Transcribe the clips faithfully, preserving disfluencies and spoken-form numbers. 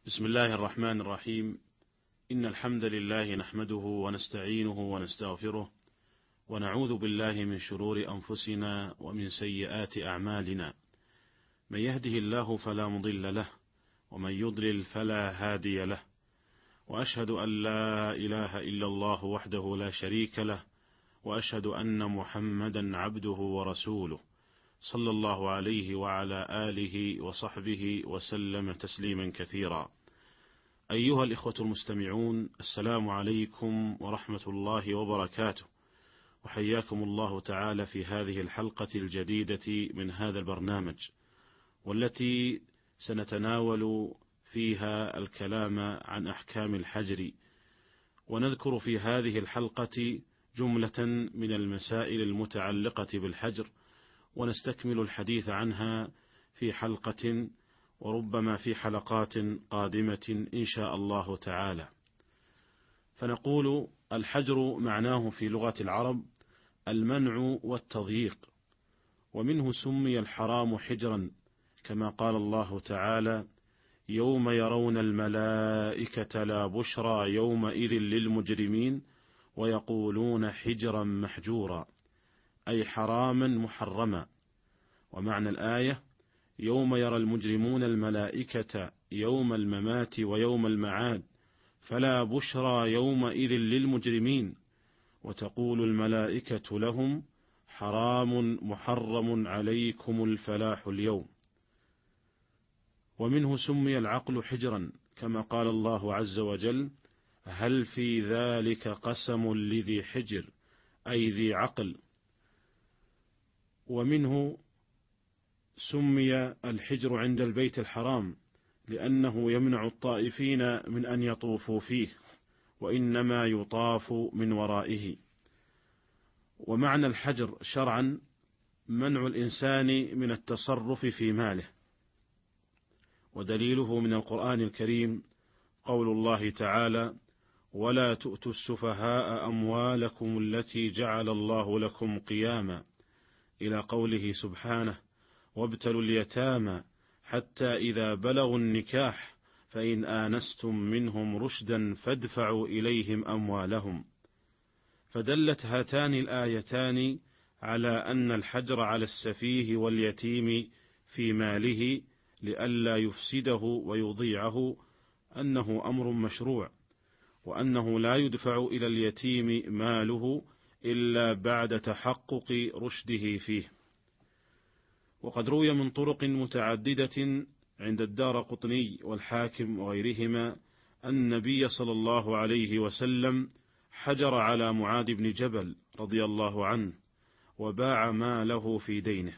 بسم الله الرحمن الرحيم. إن الحمد لله نحمده ونستعينه ونستغفره ونعوذ بالله من شرور أنفسنا ومن سيئات أعمالنا، من يهده الله فلا مضل له ومن يضلل فلا هادي له، وأشهد أن لا إله إلا الله وحده لا شريك له، وأشهد أن محمدا عبده ورسوله صلى الله عليه وعلى آله وصحبه وسلم تسليما كثيرا. أيها الإخوة المستمعون، السلام عليكم ورحمة الله وبركاته، وحياكم الله تعالى في هذه الحلقة الجديدة من هذا البرنامج، والتي سنتناول فيها الكلام عن أحكام الحجر، ونذكر في هذه الحلقة جملة من المسائل المتعلقة بالحجر، ونستكمل الحديث عنها في حلقة وربما في حلقات قادمة إن شاء الله تعالى. فنقول: الحجر معناه في لغة العرب المنع والتضييق، ومنه سمي الحرام حجرا، كما قال الله تعالى: يوم يرون الملائكة لا بشرى يومئذ للمجرمين ويقولون حجرا محجورا، أي حراما محرما. ومعنى الآية: يوم يرى المجرمون الملائكة يوم الممات ويوم المعاد فلا بشرى يومئذ للمجرمين وتقول الملائكة لهم حرام محرم عليكم الفلاح اليوم. ومنه سمي العقل حجرا، كما قال الله عز وجل: هل في ذلك قسم لذي حجر، أي ذي عقل. ومنه سمي الحجر عند البيت الحرام لأنه يمنع الطائفين من أن يطوفوا فيه، وإنما يطاف من ورائه. ومعنى الحجر شرعا منع الإنسان من التصرف في ماله، ودليله من القرآن الكريم قول الله تعالى: ولا تؤتوا السفهاء أموالكم التي جعل الله لكم قياما، إلى قوله سبحانه: وابتلوا اليتامى حتى إذا بلغوا النكاح فإن آنستم منهم رشدا فادفعوا إليهم أموالهم. فدلت هاتان الآيتان على أن الحجر على السفيه واليتيم في ماله لئلا يفسده ويضيعه أنه أمر مشروع، وأنه لا يدفع إلى اليتيم ماله إلا بعد تحقق رشده فيه. وقد روي من طرق متعددة عند الدارقطني والحاكم وغيرهما أن النبي صلى الله عليه وسلم حجر على معاذ بن جبل رضي الله عنه وباع ماله في دينه.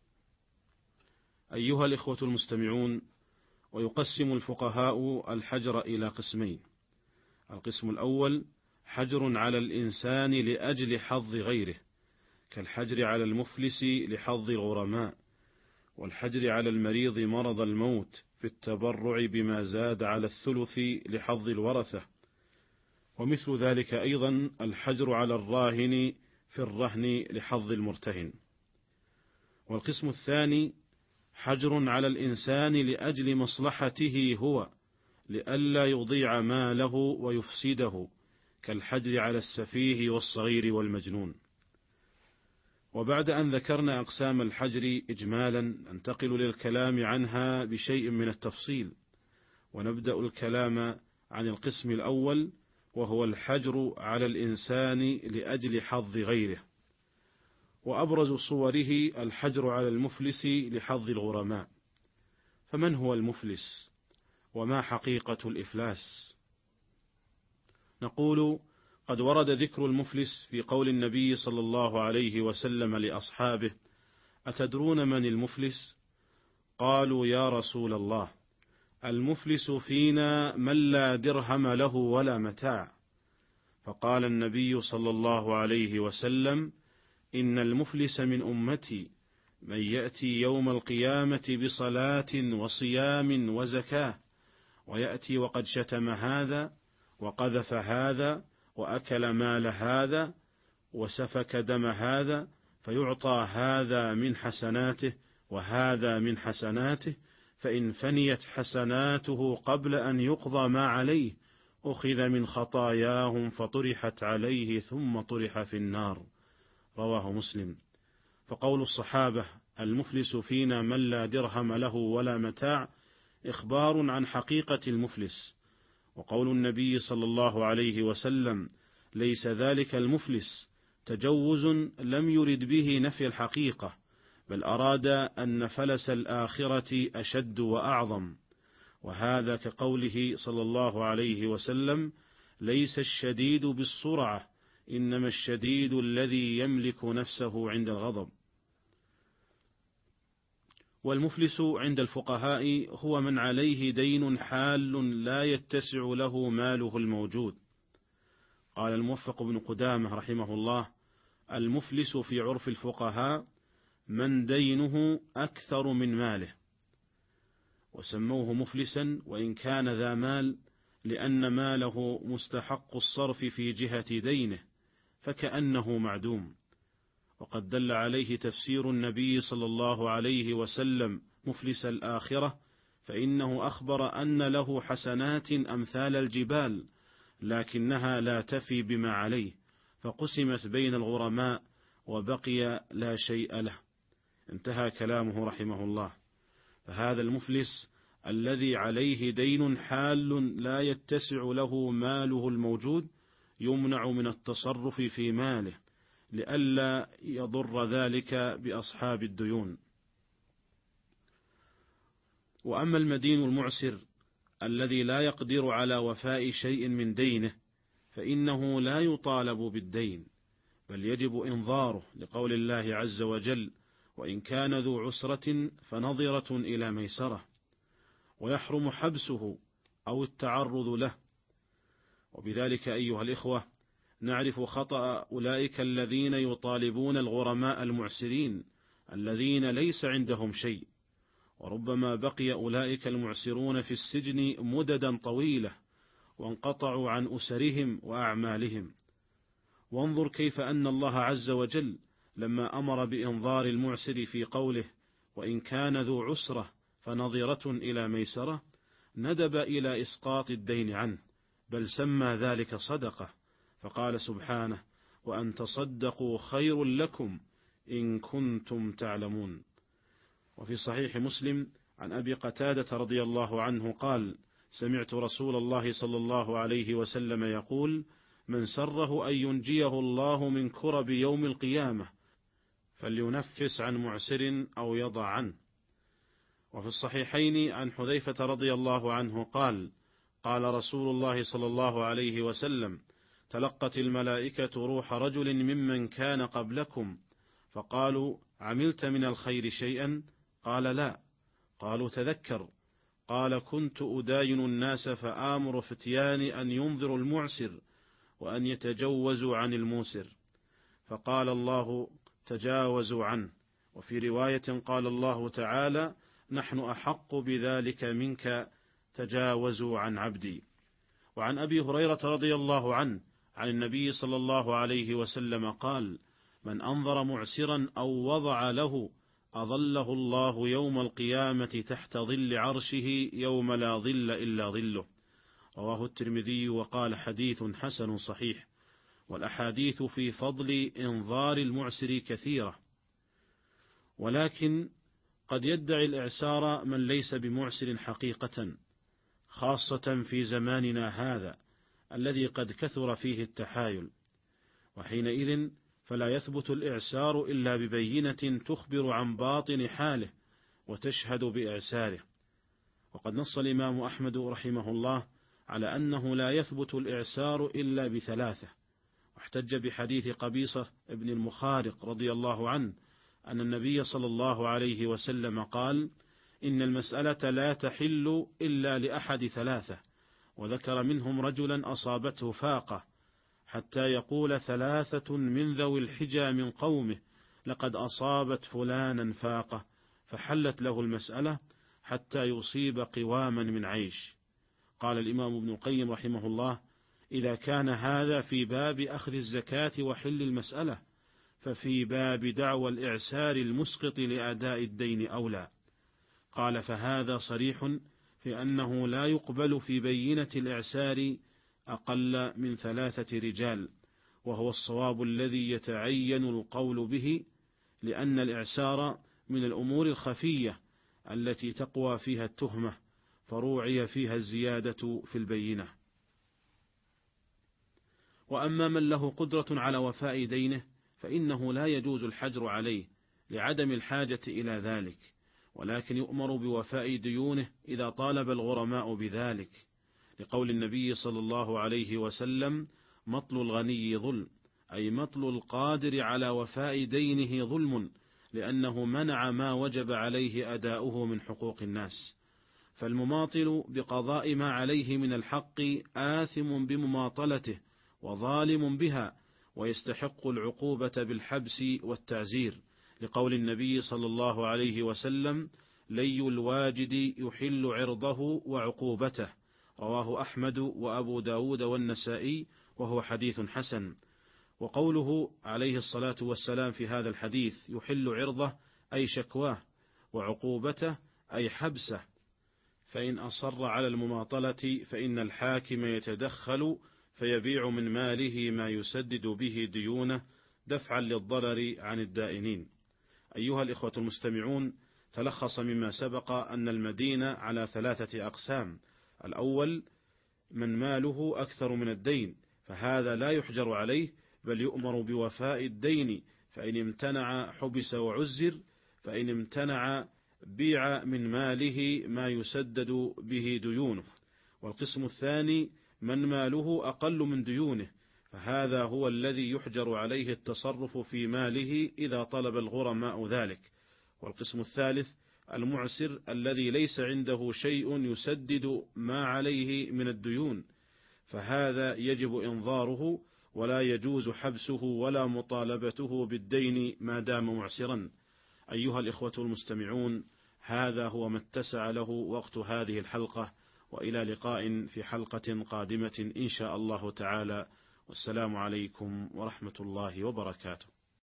أيها الإخوة المستمعون، ويقسم الفقهاء الحجر إلى قسمين: القسم الأول حجر على الإنسان لأجل حظ غيره، كالحجر على المفلس لحظ الغرماء، والحجر على المريض مرض الموت في التبرع بما زاد على الثلث لحظ الورثة، ومثل ذلك أيضا الحجر على الراهن في الرهن لحظ المرتهن. والقسم الثاني حجر على الإنسان لأجل مصلحته هو لئلا يضيع ماله ويفسده، كالحجر على السفيه والصغير والمجنون. وبعد أن ذكرنا أقسام الحجر إجمالا ننتقل للكلام عنها بشيء من التفصيل، ونبدأ الكلام عن القسم الأول، وهو الحجر على الإنسان لأجل حظ غيره. وأبرز صوره الحجر على المفلس لحظ الغرماء. فمن هو المفلس؟ وما حقيقة الإفلاس؟ نقول: قد ورد ذكر المفلس في قول النبي صلى الله عليه وسلم لأصحابه: أتدرون من المفلس؟ قالوا: يا رسول الله، المفلس فينا من لا درهم له ولا متاع. فقال النبي صلى الله عليه وسلم: إن المفلس من أمتي من يأتي يوم القيامة بصلاة وصيام وزكاة، ويأتي وقد شتم هذا وقذف هذا وأكل مال هذا وسفك دم هذا، فيعطى هذا من حسناته وهذا من حسناته، فإن فنيت حسناته قبل أن يقضى ما عليه أخذ من خطاياهم فطرحت عليه ثم طرح في النار. رواه مسلم. فقول الصحابة المفلس فينا من لا درهم له ولا متاع إخبار عن حقيقة المفلس، وقول النبي صلى الله عليه وسلم ليس ذلك المفلس تجوز لم يرد به نفي الحقيقة، بل أراد أن فلس الآخرة أشد وأعظم، وهذا كقوله صلى الله عليه وسلم ليس الشديد بالسرعة إنما الشديد الذي يملك نفسه عند الغضب. والمفلس عند الفقهاء هو من عليه دين حال لا يتسع له ماله الموجود. قال الموفق بن قدامة رحمه الله المفلس في عرف الفقهاء من دينه أكثر من ماله، وسموه مفلسا وإن كان ذا مال لأن ماله مستحق الصرف في جهة دينه فكأنه معدوم. وقد دل عليه تفسير النبي صلى الله عليه وسلم مفلس الآخرة، فإنه أخبر أن له حسنات أمثال الجبال لكنها لا تفي بما عليه، فقسمت بين الغرماء وبقي لا شيء له. انتهى كلامه رحمه الله. فهذا المفلس الذي عليه دين حال لا يتسع له ماله الموجود يمنع من التصرف في ماله لئلا يضر ذلك بأصحاب الديون. وأما المدين المعسر الذي لا يقدر على وفاء شيء من دينه فإنه لا يطالب بالدين، بل يجب إنظاره لقول الله عز وجل وإن كان ذو عسرة فنظرة إلى ميسرة، ويحرم حبسه أو التعرض له. وبذلك أيها الإخوة نعرف خطأ أولئك الذين يطالبون الغرماء المعسرين الذين ليس عندهم شيء، وربما بقي أولئك المعسرون في السجن مددا طويلة وانقطعوا عن أسرهم وأعمالهم. وانظر كيف أن الله عز وجل لما أمر بإنظار المعسر في قوله وإن كان ذو عسرة فنظرة إلى ميسرة ندب إلى إسقاط الدين عنه، بل سمى ذلك صدقة، فقال سبحانه وأن تصدقوا خير لكم إن كنتم تعلمون. وفي صحيح مسلم عن أبي قتادة رضي الله عنه قال سمعت رسول الله صلى الله عليه وسلم يقول من سره أن ينجيه الله من كرب يوم القيامة فلينفس عن معسر أو يضع عنه. وفي الصحيحين عن حذيفة رضي الله عنه قال قال رسول الله صلى الله عليه وسلم تلقت الملائكة روح رجل ممن كان قبلكم فقالوا عملت من الخير شيئا؟ قال لا. قالوا تذكر. قال كنت أداين الناس فآمر فتياني أن ينظروا المعسر وأن يتجوزوا عن الموسر، فقال الله تجاوزوا عنه. وفي رواية قال الله تعالى نحن أحق بذلك منك تجاوزوا عن عبدي. وعن أبي هريرة رضي الله عنه عن النبي صلى الله عليه وسلم قال من أنظر معسرا أو وضع له أظله الله يوم القيامة تحت ظل عرشه يوم لا ظل إلا ظله. رواه الترمذي وقال حديث حسن صحيح. والأحاديث في فضل إنظار المعسر كثيرة، ولكن قد يدعي الإعسار من ليس بمعسر حقيقة، خاصة في زماننا هذا الذي قد كثر فيه التحايل، وحينئذ فلا يثبت الإعسار إلا ببينة تخبر عن باطن حاله وتشهد بإعساره. وقد نص الإمام أحمد رحمه الله على أنه لا يثبت الإعسار إلا بثلاثة، واحتج بحديث قبيصة ابن المخارق رضي الله عنه أن النبي صلى الله عليه وسلم قال إن المسألة لا تحل إلا لأحد ثلاثة، وذكر منهم رجلا أصابته فاقة حتى يقول ثلاثة من ذوي الحجى من قومه لقد أصابت فلانا فاقة، فحلت له المسألة حتى يصيب قواما من عيش. قال الإمام ابن القيم رحمه الله إذا كان هذا في باب أخذ الزكاة وحل المسألة ففي باب دعوى الإعسار المسقط لأداء الدين أولى. قال: فهذا صريح في أنه لا يقبل في بينة الإعسار أقل من ثلاثة رجال، وهو الصواب الذي يتعين القول به، لأن الإعسار من الأمور الخفية التي تقوى فيها التهمة، فروعي فيها الزيادة في البينة. وأما من له قدرة على وفاء دينه فإنه لا يجوز الحجر عليه لعدم الحاجة إلى ذلك، ولكن يؤمر بوفاء ديونه إذا طالب الغرماء بذلك، لقول النبي صلى الله عليه وسلم: مطل الغني ظلم، أي مطل القادر على وفاء دينه ظلم، لأنه منع ما وجب عليه أداؤه من حقوق الناس. فالمماطل بقضاء ما عليه من الحق آثم بمماطلته وظالم بها، ويستحق العقوبة بالحبس والتعزير، لقول النبي صلى الله عليه وسلم: لي الواجد يحل عرضه وعقوبته، رواه أحمد وأبو داود والنسائي، وهو حديث حسن. وقوله عليه الصلاة والسلام في هذا الحديث: يحل عرضه أي شكواه، وعقوبته أي حبسه، فإن أصر على المماطلة فإن الحاكم يتدخل فيبيع من ماله ما يسدد به ديونه دفعا للضرر عن الدائنين. أيها الإخوة المستمعون، تلخص مما سبق أن المدين على ثلاثة أقسام: الأول من ماله أكثر من الدين، فهذا لا يحجر عليه بل يؤمر بوفاء الدين، فإن امتنع حبس وعزر، فإن امتنع بيع من ماله ما يسدد به ديونه. والقسم الثاني من ماله أقل من ديونه، فهذا هو الذي يحجر عليه التصرف في ماله إذا طلب الغرماء ذلك. والقسم الثالث المعسر الذي ليس عنده شيء يسدد ما عليه من الديون، فهذا يجب إنظاره، ولا يجوز حبسه ولا مطالبته بالدين ما دام معسرا. أيها الإخوة المستمعون، هذا هو ما اتسع له وقت هذه الحلقة، وإلى لقاء في حلقة قادمة إن شاء الله تعالى، والسلام عليكم ورحمة الله وبركاته.